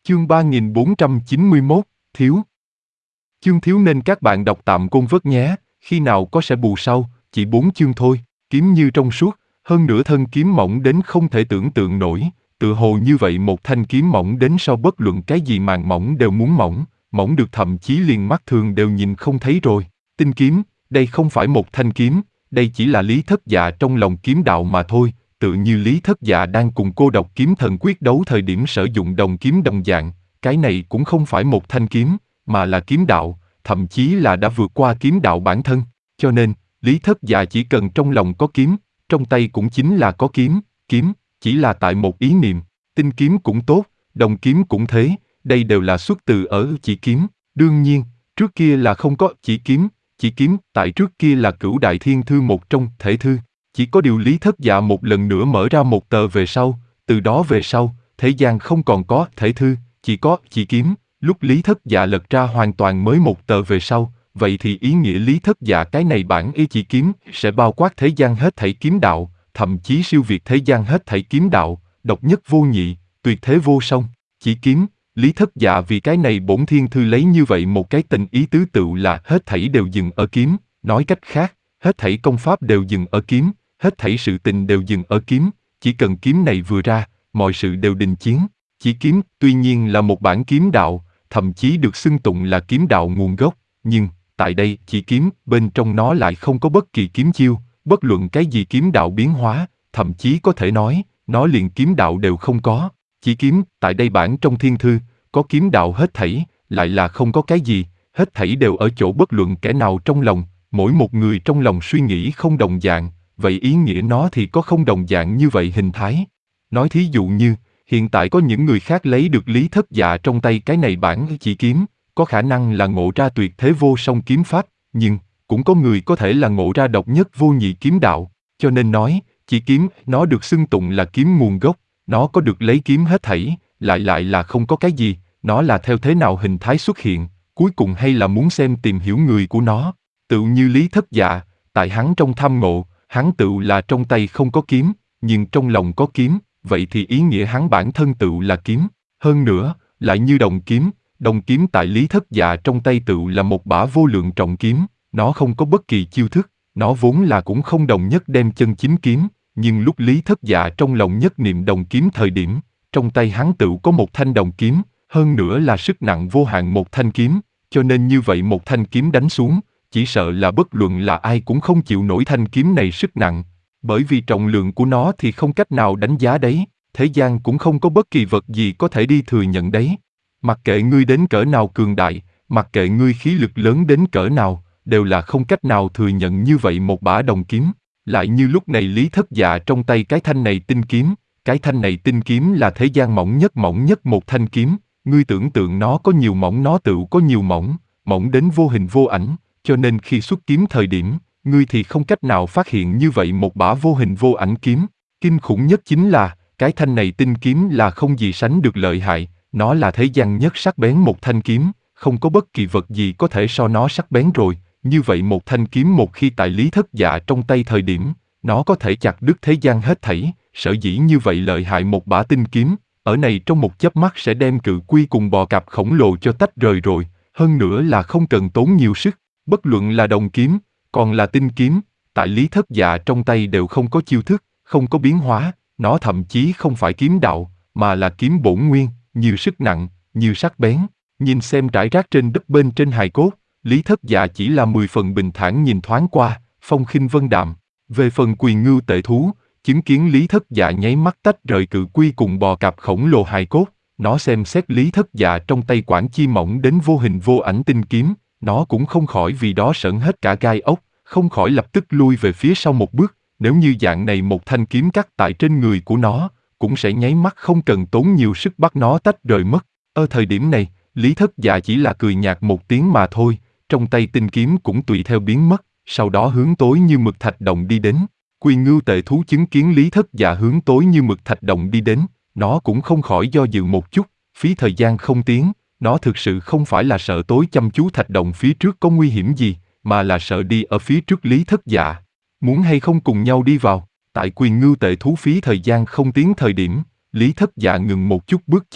Chương 3491, Thiếu. Chương thiếu nên các bạn đọc tạm Côn Vớt nhé, khi nào có sẽ bù sau, chỉ 4 chương thôi, kiếm như trong suốt, hơn nữa thân kiếm mỏng đến không thể tưởng tượng nổi, tự hồ như vậy một thanh kiếm mỏng đến so bất luận cái gì màng mỏng đều muốn mỏng, mỏng được thậm chí liền mắt thường đều nhìn không thấy rồi. Tinh kiếm, đây không phải một thanh kiếm, đây chỉ là Lý Thất Dạ trong lòng kiếm đạo mà thôi, tự như Lý Thất Dạ đang cùng cô độc kiếm thần quyết đấu thời điểm sử dụng đồng kiếm đồng dạng, cái này cũng không phải một thanh kiếm, mà là kiếm đạo, thậm chí là đã vượt qua kiếm đạo bản thân, cho nên, Lý Thất Dạ chỉ cần trong lòng có kiếm, trong tay cũng chính là có kiếm, kiếm, chỉ là tại một ý niệm, tinh kiếm cũng tốt, đồng kiếm cũng thế, đây đều là xuất từ ở chỉ kiếm, đương nhiên, trước kia là không có chỉ kiếm, tại trước kia là Cửu Đại Thiên Thư một trong thể thư, chỉ có điều Lý Thất Dạ một lần nữa mở ra một tờ về sau, từ đó về sau, thế gian không còn có thể thư, chỉ có chỉ kiếm, lúc Lý Thất Dạ lật ra hoàn toàn mới một tờ về sau, vậy thì ý nghĩa Lý Thất Dạ cái này bản ý chỉ kiếm sẽ bao quát thế gian hết thảy kiếm đạo, thậm chí siêu việt thế gian hết thảy kiếm đạo, độc nhất vô nhị, tuyệt thế vô song, chỉ kiếm. Lý Thất Dạ vì cái này bổn thiên thư lấy như vậy một cái tình ý tứ tựu là hết thảy đều dừng ở kiếm, nói cách khác, hết thảy công pháp đều dừng ở kiếm, hết thảy sự tình đều dừng ở kiếm, chỉ cần kiếm này vừa ra, mọi sự đều đình chiến. Chỉ kiếm tuy nhiên là một bản kiếm đạo, thậm chí được xưng tụng là kiếm đạo nguồn gốc, nhưng tại đây chỉ kiếm bên trong nó lại không có bất kỳ kiếm chiêu, bất luận cái gì kiếm đạo biến hóa, thậm chí có thể nói, nó liền kiếm đạo đều không có. Chỉ kiếm, tại đây bản trong thiên thư, có kiếm đạo hết thảy, lại là không có cái gì, hết thảy đều ở chỗ bất luận kẻ nào trong lòng, mỗi một người trong lòng suy nghĩ không đồng dạng, vậy ý nghĩa nó thì có không đồng dạng như vậy hình thái. Nói thí dụ như, hiện tại có những người khác lấy được Lý Thất Dạ trong tay cái này bản chỉ kiếm, có khả năng là ngộ ra tuyệt thế vô song kiếm pháp, nhưng, cũng có người có thể là ngộ ra độc nhất vô nhị kiếm đạo, cho nên nói, chỉ kiếm, nó được xưng tụng là kiếm nguồn gốc, nó có được lấy kiếm hết thảy, lại là không có cái gì, nó là theo thế nào hình thái xuất hiện, cuối cùng hay là muốn xem tìm hiểu người của nó, tựu như Lý Thất Dạ, tại hắn trong tham ngộ, hắn tựu là trong tay không có kiếm, nhưng trong lòng có kiếm, vậy thì ý nghĩa hắn bản thân tựu là kiếm, hơn nữa, lại như đồng kiếm tại Lý Thất Dạ trong tay tựu là một bả vô lượng trọng kiếm, nó không có bất kỳ chiêu thức, nó vốn là cũng không đồng nhất đem chân chính kiếm, nhưng lúc Lý Thất Dạ trong lòng nhất niệm đồng kiếm thời điểm, trong tay hắn tựu có một thanh đồng kiếm, hơn nữa là sức nặng vô hạn một thanh kiếm, cho nên như vậy một thanh kiếm đánh xuống, chỉ sợ là bất luận là ai cũng không chịu nổi thanh kiếm này sức nặng, bởi vì trọng lượng của nó thì không cách nào đánh giá đấy, thế gian cũng không có bất kỳ vật gì có thể đi thừa nhận đấy. Mặc kệ ngươi đến cỡ nào cường đại, mặc kệ ngươi khí lực lớn đến cỡ nào, đều là không cách nào thừa nhận như vậy một bả đồng kiếm. Lại như lúc này Lý Thất Dạ trong tay cái thanh này tinh kiếm, cái thanh này tinh kiếm là thế gian mỏng nhất một thanh kiếm, ngươi tưởng tượng nó có nhiều mỏng nó tựu có nhiều mỏng, mỏng đến vô hình vô ảnh, cho nên khi xuất kiếm thời điểm, ngươi thì không cách nào phát hiện như vậy một bả vô hình vô ảnh kiếm. Kinh khủng nhất chính là, cái thanh này tinh kiếm là không gì sánh được lợi hại, nó là thế gian nhất sắc bén một thanh kiếm, không có bất kỳ vật gì có thể so nó sắc bén rồi. Như vậy một thanh kiếm một khi tại Lý Thất Dạ trong tay thời điểm, nó có thể chặt đứt thế gian hết thảy, sở dĩ như vậy lợi hại một bả tinh kiếm, ở này trong một chớp mắt sẽ đem cự quy cùng bò cạp khổng lồ cho tách rời rồi, hơn nữa là không cần tốn nhiều sức, bất luận là đồng kiếm, còn là tinh kiếm, tại Lý Thất Dạ trong tay đều không có chiêu thức, không có biến hóa, nó thậm chí không phải kiếm đạo, mà là kiếm bổn nguyên, nhiều sức nặng, nhiều sắc bén, nhìn xem rải rác trên đất bên trên hài cốt. Lý Thất Dạ chỉ là 10 phần bình thản nhìn thoáng qua, phong khinh vân đạm. Về phần Quyền Ngưu Tệ Thú, chứng kiến Lý Thất Dạ nháy mắt tách rời cự quy cùng bò cạp khổng lồ hài cốt, nó xem xét Lý Thất Dạ trong tay quản chi mỏng đến vô hình vô ảnh tinh kiếm, nó cũng không khỏi vì đó sởn hết cả gai ốc, không khỏi lập tức lui về phía sau một bước, nếu như dạng này một thanh kiếm cắt tại trên người của nó, cũng sẽ nháy mắt không cần tốn nhiều sức bắt nó tách rời mất. Ở thời điểm này, Lý Thất Dạ chỉ là cười nhạt một tiếng mà thôi. Trong tay tinh kiếm cũng tùy theo biến mất, sau đó hướng tối như mực thạch động đi đến. Quyền Ngưu Tệ Thú chứng kiến Lý Thất Dạ hướng tối như mực thạch động đi đến, nó cũng không khỏi do dự một chút, phí thời gian không tiến, nó thực sự không phải là sợ tối chăm chú thạch động phía trước có nguy hiểm gì, mà là sợ đi ở phía trước Lý Thất Dạ. Muốn hay không cùng nhau đi vào, tại Quyền Ngưu Tệ Thú phí thời gian không tiến thời điểm, Lý Thất Dạ ngừng một chút bước chân,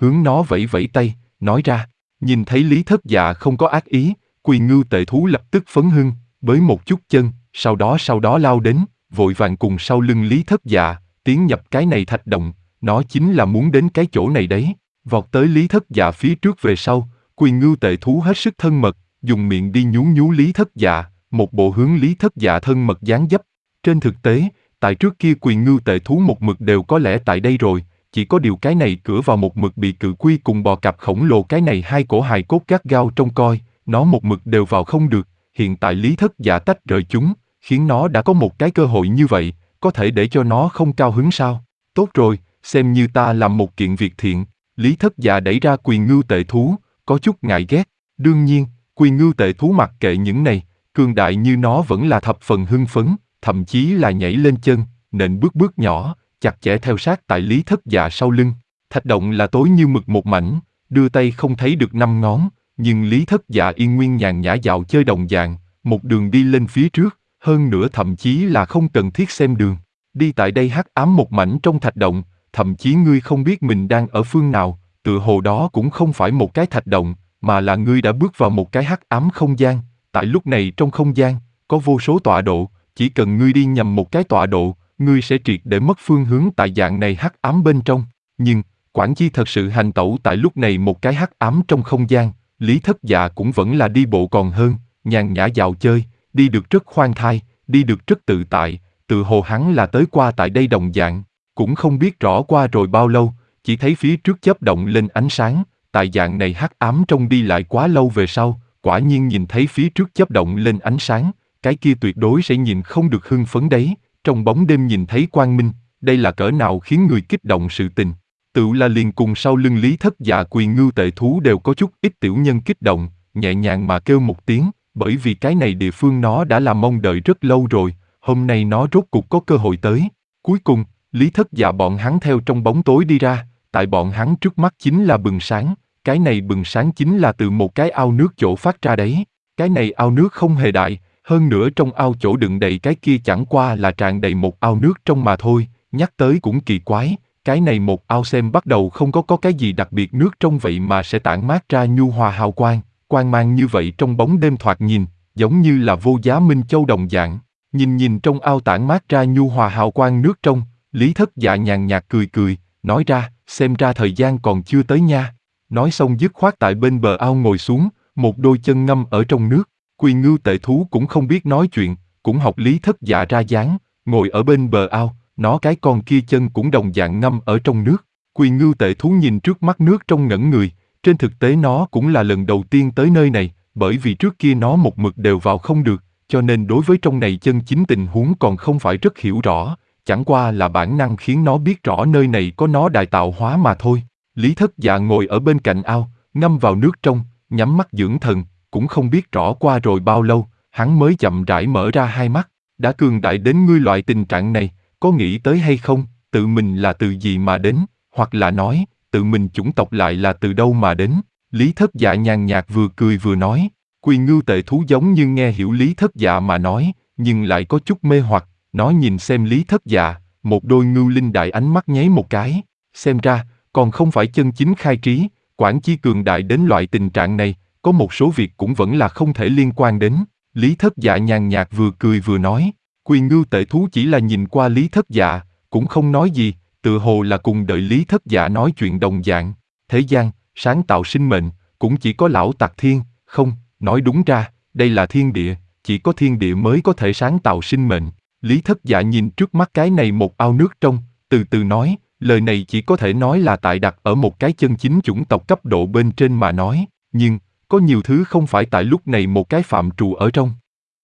hướng nó vẫy vẫy tay, nói ra. Nhìn thấy Lý Thất Dạ không có ác ý, Quỳ Ngưu Tệ Thú lập tức phấn hưng, bới một chút chân, sau đó lao đến, vội vàng cùng sau lưng Lý Thất Dạ, tiến nhập cái này thạch động, nó chính là muốn đến cái chỗ này đấy. Vọt tới Lý Thất Dạ phía trước về sau, Quỳ Ngưu Tệ Thú hết sức thân mật, dùng miệng đi nhú nhú Lý Thất Dạ, một bộ hướng Lý Thất Dạ thân mật dáng dấp. Trên thực tế, tại trước kia Quỳ Ngưu Tệ Thú một mực đều có lẽ tại đây rồi, chỉ có điều cái này cửa vào một mực bị cự quy cùng bò cạp khổng lồ cái này hai cổ hài cốt gắt gao trông coi, nó một mực đều vào không được. Hiện tại Lý Thất Dạ tách rời chúng, khiến nó đã có một cái cơ hội như vậy, có thể để cho nó không cao hứng sao? Tốt rồi, xem như ta làm một kiện việc thiện. Lý Thất Dạ đẩy ra Quỳ Ngưu Tệ Thú, có chút ngại ghét. Đương nhiên, Quỳ Ngưu Tệ Thú mặc kệ những này, cường đại như nó vẫn là thập phần hưng phấn, thậm chí là nhảy lên chân, nện bước nhỏ, chặt chẽ theo sát tại Lý Thất Dạ sau lưng. Thạch động là tối như mực một mảnh, đưa tay không thấy được 5 ngón, nhưng Lý Thất Dạ yên nguyên nhàn nhã dạo chơi đồng dạng, một đường đi lên phía trước, hơn nữa thậm chí là không cần thiết xem đường. Đi tại đây hắc ám một mảnh trong thạch động, thậm chí ngươi không biết mình đang ở phương nào, tựa hồ đó cũng không phải một cái thạch động, mà là ngươi đã bước vào một cái hắc ám không gian. Tại lúc này trong không gian, có vô số tọa độ, chỉ cần ngươi đi nhầm một cái tọa độ, ngươi sẽ triệt để mất phương hướng tại dạng này hắc ám bên trong. Nhưng, Quản Chi thật sự hành tẩu tại lúc này một cái hắc ám trong không gian, Lý Thất Dạ cũng vẫn là đi bộ còn hơn, nhàn nhã dạo chơi, đi được rất khoan thai, đi được rất tự tại, tự hồ hắn là tới qua tại đây đồng dạng, cũng không biết rõ qua rồi bao lâu, chỉ thấy phía trước chớp động lên ánh sáng, tại dạng này hắc ám trong đi lại quá lâu về sau, quả nhiên nhìn thấy phía trước chớp động lên ánh sáng, cái kia tuyệt đối sẽ nhìn không được hưng phấn đấy, trong bóng đêm nhìn thấy quang minh, đây là cỡ nào khiến người kích động sự tình. Tựu là liền cùng sau lưng Lý Thất Dạ Quỳ Ngưu Tệ Thú đều có chút ít tiểu nhân kích động, nhẹ nhàng mà kêu một tiếng, bởi vì cái này địa phương nó đã là mong đợi rất lâu rồi, hôm nay nó rốt cục có cơ hội tới. Cuối cùng, Lý Thất Dạ bọn hắn theo trong bóng tối đi ra, tại bọn hắn trước mắt chính là bừng sáng, cái này bừng sáng chính là từ một cái ao nước chỗ phát ra đấy. Cái này ao nước không hề đại, hơn nữa trong ao chỗ đựng đầy cái kia chẳng qua là tràn đầy một ao nước trong mà thôi, nhắc tới cũng kỳ quái, cái này một ao xem bắt đầu không có cái gì đặc biệt nước trong vậy mà sẽ tản mát ra nhu hòa hào quang, quang mang như vậy trong bóng đêm thoạt nhìn, giống như là vô giá minh châu đồng dạng. Nhìn trong ao tản mát ra nhu hòa hào quang nước trong, Lý Thất Dạ nhàn nhạt cười, nói ra, xem ra thời gian còn chưa tới nha. Nói xong dứt khoát tại bên bờ ao ngồi xuống, một đôi chân ngâm ở trong nước. Quỳ Ngưu Tệ Thú cũng không biết nói chuyện, cũng học Lý Thất Dạ ra dáng, ngồi ở bên bờ ao, nó cái con kia chân cũng đồng dạng ngâm ở trong nước. Quỳ Ngưu Tệ Thú nhìn trước mắt nước trong ngẩn người, trên thực tế nó cũng là lần đầu tiên tới nơi này, bởi vì trước kia nó một mực đều vào không được, cho nên đối với trong này chân chính tình huống còn không phải rất hiểu rõ, chẳng qua là bản năng khiến nó biết rõ nơi này có nó đại tạo hóa mà thôi. Lý Thất Dạ ngồi ở bên cạnh ao, ngâm vào nước trong, nhắm mắt dưỡng thần, cũng không biết rõ qua rồi bao lâu, hắn mới chậm rãi mở ra hai mắt, đã cường đại đến ngươi loại tình trạng này, có nghĩ tới hay không, tự mình là từ gì mà đến, hoặc là nói, tự mình chủng tộc lại là từ đâu mà đến. Lý Thất Dạ nhàn nhạt vừa cười vừa nói, Quỳ Ngưu Tệ Thú giống như nghe hiểu Lý Thất Dạ mà nói, nhưng lại có chút mê hoặc, nó nhìn xem Lý Thất Dạ, một đôi ngưu linh đại ánh mắt nháy một cái, xem ra, còn không phải chân chính khai trí, Quản Chi cường đại đến loại tình trạng này, có một số việc cũng vẫn là không thể liên quan đến. Lý Thất Dạ nhàn nhạt vừa cười vừa nói, Quỳ Ngưu Tệ Thú chỉ là nhìn qua Lý Thất Dạ, cũng không nói gì, tự hồ là cùng đợi Lý Thất Dạ nói chuyện đồng dạng. Thế gian, sáng tạo sinh mệnh, cũng chỉ có lão tặc thiên, không, nói đúng ra, đây là thiên địa, chỉ có thiên địa mới có thể sáng tạo sinh mệnh. Lý Thất Dạ nhìn trước mắt cái này một ao nước trong, từ từ nói, lời này chỉ có thể nói là tại đặt ở một cái chân chính chủng tộc cấp độ bên trên mà nói, nhưng, có nhiều thứ không phải tại lúc này một cái phạm trù ở trong.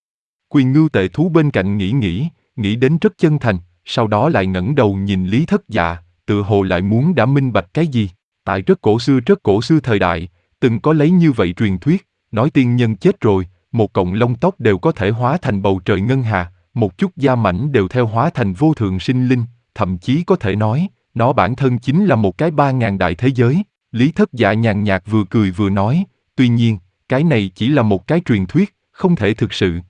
Quỳ Ngưu Tệ Thú bên cạnh nghĩ đến rất chân thành, sau đó lại ngẩng đầu nhìn Lý Thất Dạ, tự hồ lại muốn đã minh bạch cái gì. Tại rất cổ xưa thời đại, từng có lấy như vậy truyền thuyết, nói tiên nhân chết rồi, một cọng lông tóc đều có thể hóa thành bầu trời ngân hà, một chút da mảnh đều theo hóa thành vô thượng sinh linh, thậm chí có thể nói, nó bản thân chính là một cái 3000 đại thế giới. Lý Thất Dạ nhàn nhạt vừa cười vừa nói, tuy nhiên, cái này chỉ là một cái truyền thuyết, không thể thực sự.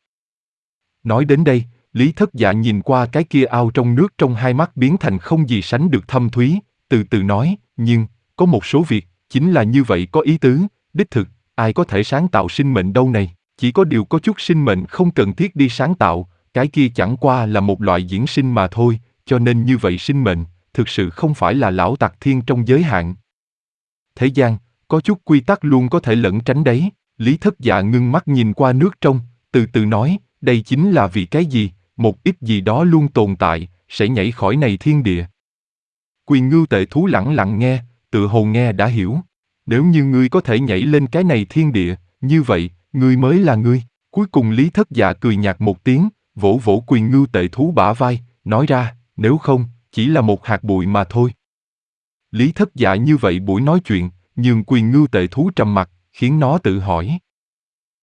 Nói đến đây, Lý Thất Dạ nhìn qua cái kia ao trong nước trong hai mắt biến thành không gì sánh được thâm thúy, từ từ nói, nhưng, có một số việc, chính là như vậy có ý tứ, đích thực, ai có thể sáng tạo sinh mệnh đâu này, chỉ có điều có chút sinh mệnh không cần thiết đi sáng tạo, cái kia chẳng qua là một loại diễn sinh mà thôi, cho nên như vậy sinh mệnh, thực sự không phải là lão tặc thiên trong giới hạn. Thế gian, có chút quy tắc luôn có thể lẩn tránh đấy, Lý Thất Dạ ngưng mắt nhìn qua nước trong, từ từ nói, đây chính là vì cái gì, một ít gì đó luôn tồn tại, sẽ nhảy khỏi này thiên địa. Quyền Ngưu Tệ Thú lẳng lặng nghe, tự hồ nghe đã hiểu. Nếu như ngươi có thể nhảy lên cái này thiên địa, như vậy, ngươi mới là ngươi. Cuối cùng Lý Thất Dạ cười nhạt một tiếng, vỗ vỗ Quyền Ngưu Tệ Thú bả vai, nói ra, nếu không, chỉ là một hạt bụi mà thôi. Lý Thất Dạ như vậy buổi nói chuyện, nhường Quyền Ngưu Tệ Thú trầm mặc, khiến nó tự hỏi.